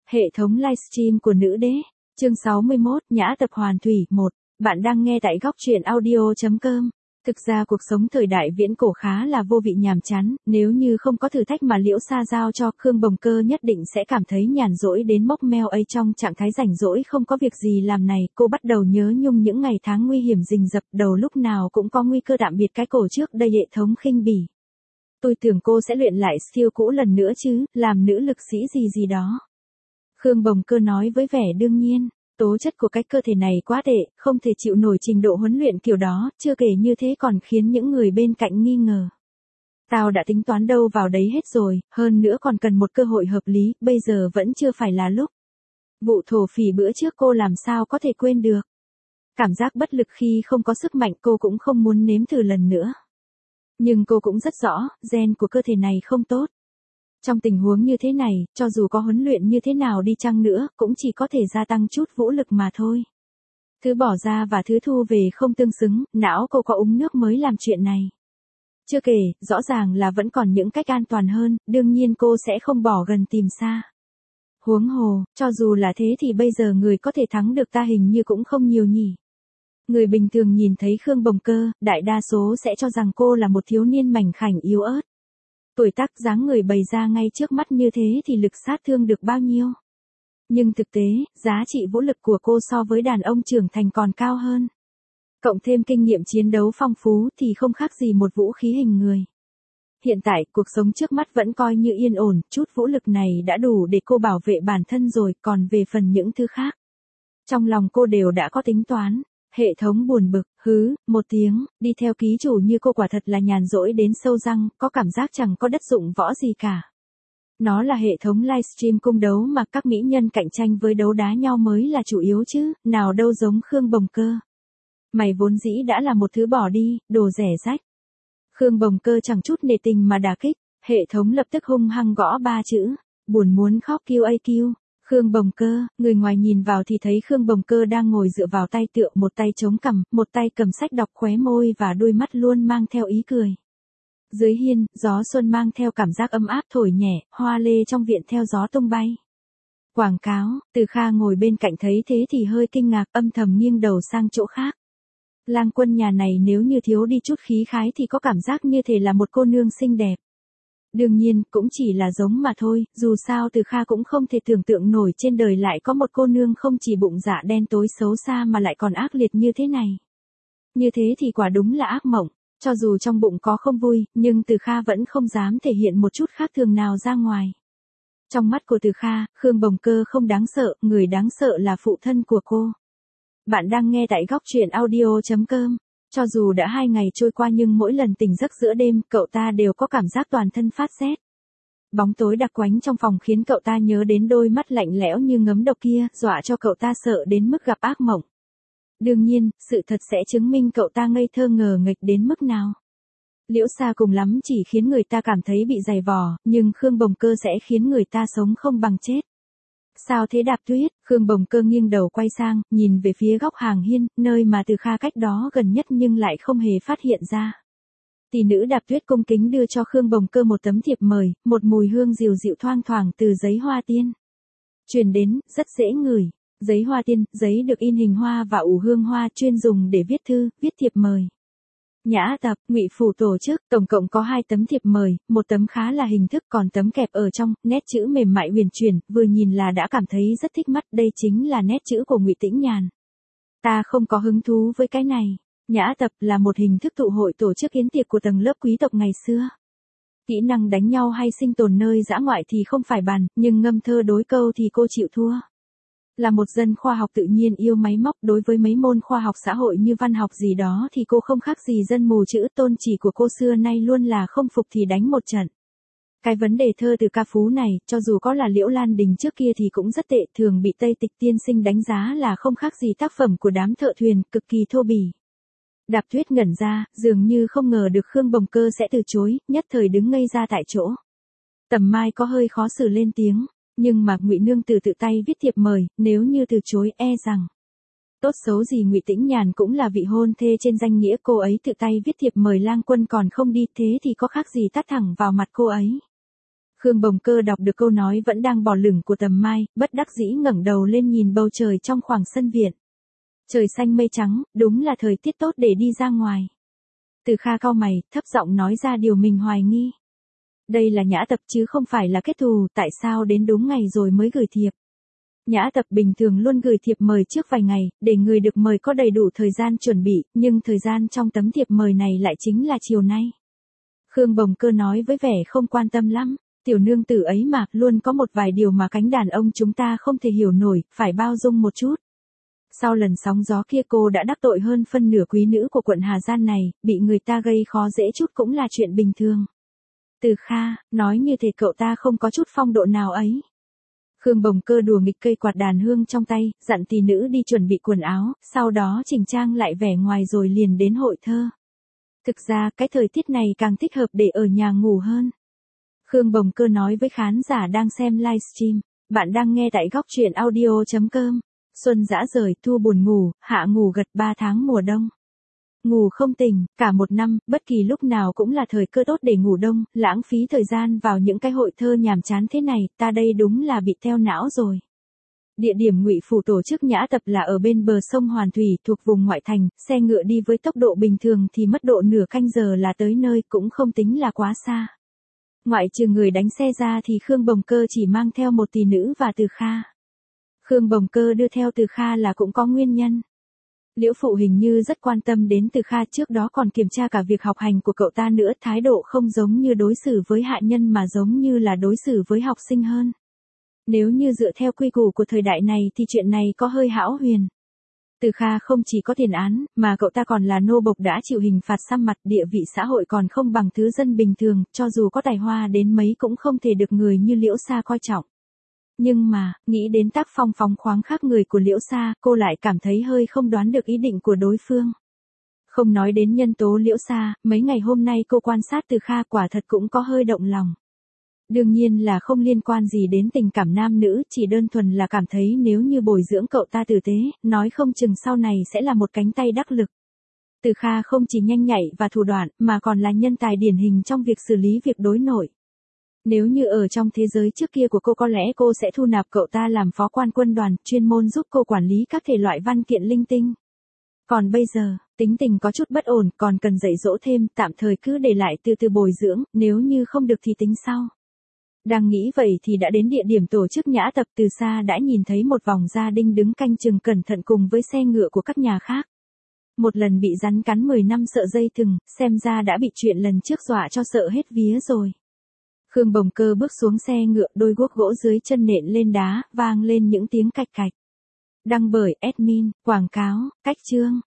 Hệ thống livestream của nữ đế. Chương 61, Nhã tập hoàn thủy 1. Bạn đang nghe tại góc truyện audio.com. Thực ra cuộc sống thời đại viễn cổ khá là vô vị nhàm chán, nếu như không có thử thách mà Liễu Sa giao cho, Khương Bồng Cơ nhất định sẽ cảm thấy nhàn rỗi đến mốc meo ấy. Trong trạng thái rảnh rỗi không có việc gì làm này, cô bắt đầu nhớ nhung những ngày tháng nguy hiểm rình rập, đầu lúc nào cũng có nguy cơ tạm biệt cái cổ trước đây hệ thống khinh bỉ. Tôi tưởng cô sẽ luyện lại skill cũ lần nữa chứ, làm nữ lực sĩ gì đó. Khương Bồng Cơ nói với vẻ đương nhiên, tố chất của cái cơ thể này quá tệ, không thể chịu nổi trình độ huấn luyện kiểu đó, chưa kể như thế còn khiến những người bên cạnh nghi ngờ. Tao đã tính toán đâu vào đấy hết rồi, hơn nữa còn cần một cơ hội hợp lý, bây giờ vẫn chưa phải là lúc. Vụ thổ phỉ bữa trước cô làm sao có thể quên được. Cảm giác bất lực khi không có sức mạnh cô cũng không muốn nếm thử lần nữa. Nhưng cô cũng rất rõ, gen của cơ thể này không tốt. Trong tình huống như thế này, cho dù có huấn luyện như thế nào đi chăng nữa, cũng chỉ có thể gia tăng chút vũ lực mà thôi. Thứ bỏ ra và thứ thu về không tương xứng, não cô có uống nước mới làm chuyện này. Chưa kể, rõ ràng là vẫn còn những cách an toàn hơn, đương nhiên cô sẽ không bỏ gần tìm xa. Huống hồ, cho dù là thế thì bây giờ người có thể thắng được ta hình như cũng không nhiều nhỉ. Người bình thường nhìn thấy Khương Bồng Cơ, đại đa số sẽ cho rằng cô là một thiếu niên mảnh khảnh yếu ớt. Tuổi tác dáng người bày ra ngay trước mắt như thế thì lực sát thương được bao nhiêu. Nhưng thực tế, giá trị vũ lực của cô so với đàn ông trưởng thành còn cao hơn. Cộng thêm kinh nghiệm chiến đấu phong phú thì không khác gì một vũ khí hình người. Hiện tại, cuộc sống trước mắt vẫn coi như yên ổn, chút vũ lực này đã đủ để cô bảo vệ bản thân rồi, còn về phần những thứ khác. Trong lòng cô đều đã có tính toán. Hệ thống buồn bực, một tiếng, đi theo ký chủ như cô quả thật là nhàn rỗi đến sâu răng, có cảm giác chẳng có đất dụng võ gì cả. Nó là hệ thống livestream cung đấu mà các mỹ nhân cạnh tranh với đấu đá nhau mới là chủ yếu chứ, nào đâu giống Khương Bồng Cơ. Mày vốn dĩ đã là một thứ bỏ đi, đồ rẻ rách. Khương Bồng Cơ chẳng chút nể tình mà đả kích, hệ thống lập tức hung hăng gõ 3 chữ, buồn muốn khóc QAQ. Khương Bồng Cơ, người ngoài nhìn vào thì thấy Khương Bồng Cơ đang ngồi dựa vào tay tựa, một tay chống cằm, một tay cầm sách đọc, khóe môi và đôi mắt luôn mang theo ý cười. Dưới hiên, gió xuân mang theo cảm giác ấm áp thổi nhẹ, hoa lê trong viện theo gió tung bay. Quảng cáo, Từ Kha ngồi bên cạnh thấy thế thì hơi kinh ngạc, âm thầm nghiêng đầu sang chỗ khác. Lang Quân nhà này nếu như thiếu đi chút khí khái thì có cảm giác như thể là một cô nương xinh đẹp. Đương nhiên, cũng chỉ là giống mà thôi, dù sao Từ Kha cũng không thể tưởng tượng nổi trên đời lại có một cô nương không chỉ bụng dạ đen tối xấu xa mà lại còn ác liệt như thế này. Như thế thì quả đúng là ác mộng, cho dù trong bụng có không vui, nhưng Từ Kha vẫn không dám thể hiện một chút khác thường nào ra ngoài. Trong mắt của Từ Kha, Khương Bồng Cơ không đáng sợ, người đáng sợ là phụ thân của cô. Bạn đang nghe tại góc truyện audio.com. Cho dù đã 2 ngày trôi qua nhưng mỗi lần tỉnh giấc giữa đêm, cậu ta đều có cảm giác toàn thân phát rét. Bóng tối đặc quánh trong phòng khiến cậu ta nhớ đến đôi mắt lạnh lẽo như ngấm độc kia, dọa cho cậu ta sợ đến mức gặp ác mộng. Đương nhiên, sự thật sẽ chứng minh cậu ta ngây thơ ngờ nghệch đến mức nào. Liễu Sa cùng lắm chỉ khiến người ta cảm thấy bị dày vò, nhưng Khương Bồng Cơ sẽ khiến người ta sống không bằng chết. Sao thế Đạp Tuyết? Khương Bồng Cơ nghiêng đầu quay sang, nhìn về phía góc hàng hiên, nơi mà Từ Kha cách đó gần nhất nhưng lại không hề phát hiện ra. Tỷ nữ Đạp Tuyết cung kính đưa cho Khương Bồng Cơ một tấm thiệp mời, một mùi hương dịu dịu thoang thoảng từ giấy hoa tiên. Truyền đến, rất dễ ngửi. Giấy hoa tiên, giấy được in hình hoa và ủ hương hoa chuyên dùng để viết thư, viết thiệp mời. Nhã tập, Ngụy phủ tổ chức, tổng cộng có 2 tấm thiệp mời, một tấm khá là hình thức còn tấm kẹp ở trong, nét chữ mềm mại huyền chuyển, vừa nhìn là đã cảm thấy rất thích mắt, đây chính là nét chữ của Ngụy Tĩnh Nhàn. Ta không có hứng thú với cái này. Nhã tập là một hình thức tụ hội tổ chức yến tiệc của tầng lớp quý tộc ngày xưa. Kỹ năng đánh nhau hay sinh tồn nơi dã ngoại thì không phải bàn, nhưng ngâm thơ đối câu thì cô chịu thua. Là một dân khoa học tự nhiên yêu máy móc, đối với mấy môn khoa học xã hội như văn học gì đó thì cô không khác gì dân mù chữ, tôn chỉ của cô xưa nay luôn là không phục thì đánh một trận. Cái vấn đề thơ từ ca phú này, cho dù có là Liễu Lan Đình trước kia thì cũng rất tệ, thường bị Tây Tịch tiên sinh đánh giá là không khác gì tác phẩm của đám thợ thuyền, cực kỳ thô bỉ. Đạp Tuyết ngẩn ra, dường như không ngờ được Khương Bồng Cơ sẽ từ chối, nhất thời đứng ngây ra tại chỗ. Tầm Mai có hơi khó xử lên tiếng. Nhưng mà Ngụy nương tử tự tay viết thiệp mời, nếu như từ chối e rằng tốt xấu gì Ngụy Tĩnh Nhàn cũng là vị hôn thê trên danh nghĩa, cô ấy tự tay viết thiệp mời Lang Quân còn không đi, thế thì có khác gì tát thẳng vào mặt cô ấy. Khương Bồng Cơ đọc được câu nói vẫn đang bỏ lửng của Tầm Mai, bất đắc dĩ ngẩng đầu lên nhìn bầu trời trong khoảng sân viện. Trời xanh mây trắng, đúng là thời tiết tốt để đi ra ngoài. Từ Kha cau mày, thấp giọng nói ra điều mình hoài nghi. Đây là Nhã Tập chứ không phải là kết thù, tại sao đến đúng ngày rồi mới gửi thiệp? Nhã Tập bình thường luôn gửi thiệp mời trước vài ngày, để người được mời có đầy đủ thời gian chuẩn bị, nhưng thời gian trong tấm thiệp mời này lại chính là chiều nay. Khương Bồng Cơ nói với vẻ không quan tâm lắm, tiểu nương tử ấy mà, luôn có một vài điều mà cánh đàn ông chúng ta không thể hiểu nổi, phải bao dung một chút. Sau lần sóng gió kia cô đã đắc tội hơn phân nửa quý nữ của quận Hà Giang này, bị người ta gây khó dễ chút cũng là chuyện bình thường. Từ Kha, nói như thể cậu ta không có chút phong độ nào ấy. Khương Bồng Cơ đùa nghịch cây quạt đàn hương trong tay, dặn tỷ nữ đi chuẩn bị quần áo, sau đó chỉnh trang lại vẻ ngoài rồi liền đến hội thơ. Thực ra cái thời tiết này càng thích hợp để ở nhà ngủ hơn. Khương Bồng Cơ nói với khán giả đang xem livestream, bạn đang nghe tại góc truyện audio.com. Xuân dã rời, thu buồn ngủ, hạ ngủ gật 3 tháng mùa đông. Ngủ không tỉnh, cả một năm, bất kỳ lúc nào cũng là thời cơ tốt để ngủ đông, lãng phí thời gian vào những cái hội thơ nhàm chán thế này, ta đây đúng là bị teo não rồi. Địa điểm Ngụy Phủ tổ chức Nhã Tập là ở bên bờ sông Hoàn Thủy, thuộc vùng ngoại thành, xe ngựa đi với tốc độ bình thường thì mất độ nửa canh giờ là tới nơi, cũng không tính là quá xa. Ngoại trừ người đánh xe ra thì Khương Bồng Cơ chỉ mang theo một tỷ nữ và Từ Kha. Khương Bồng Cơ đưa theo Từ Kha là cũng có nguyên nhân. Liễu Phụ hình như rất quan tâm đến Từ Kha, trước đó còn kiểm tra cả việc học hành của cậu ta nữa, thái độ không giống như đối xử với hạ nhân mà giống như là đối xử với học sinh hơn. Nếu như dựa theo quy củ của thời đại này thì chuyện này có hơi hão huyền. Từ Kha không chỉ có tiền án, mà cậu ta còn là nô bộc đã chịu hình phạt xăm mặt, địa vị xã hội còn không bằng thứ dân bình thường, cho dù có tài hoa đến mấy cũng không thể được người như Liễu Sa coi trọng. Nhưng mà, nghĩ đến tác phong phóng khoáng khác người của Liễu Sa, cô lại cảm thấy hơi không đoán được ý định của đối phương. Không nói đến nhân tố Liễu Sa, mấy ngày hôm nay cô quan sát Từ Kha quả thật cũng có hơi động lòng. Đương nhiên là không liên quan gì đến tình cảm nam nữ, chỉ đơn thuần là cảm thấy nếu như bồi dưỡng cậu ta tử tế, nói không chừng sau này sẽ là một cánh tay đắc lực. Từ Kha không chỉ nhanh nhạy và thủ đoạn, mà còn là nhân tài điển hình trong việc xử lý việc đối nội. Nếu như ở trong thế giới trước kia của cô có lẽ cô sẽ thu nạp cậu ta làm phó quan quân đoàn, chuyên môn giúp cô quản lý các thể loại văn kiện linh tinh. Còn bây giờ, tính tình có chút bất ổn, còn cần dạy dỗ thêm, tạm thời cứ để lại từ từ bồi dưỡng, nếu như không được thì tính sau. Đang nghĩ vậy thì đã đến địa điểm tổ chức Nhã Tập, từ xa đã nhìn thấy một vòng gia đình đứng canh chừng cẩn thận cùng với xe ngựa của các nhà khác. Một lần bị rắn cắn 10 năm sợ dây thừng, xem ra đã bị chuyện lần trước dọa cho sợ hết vía rồi. Khương Bồng Cơ bước xuống xe ngựa, đôi guốc gỗ dưới chân nện lên đá, vang lên những tiếng cạch cạch. Đăng bởi admin, quảng cáo, cách chương.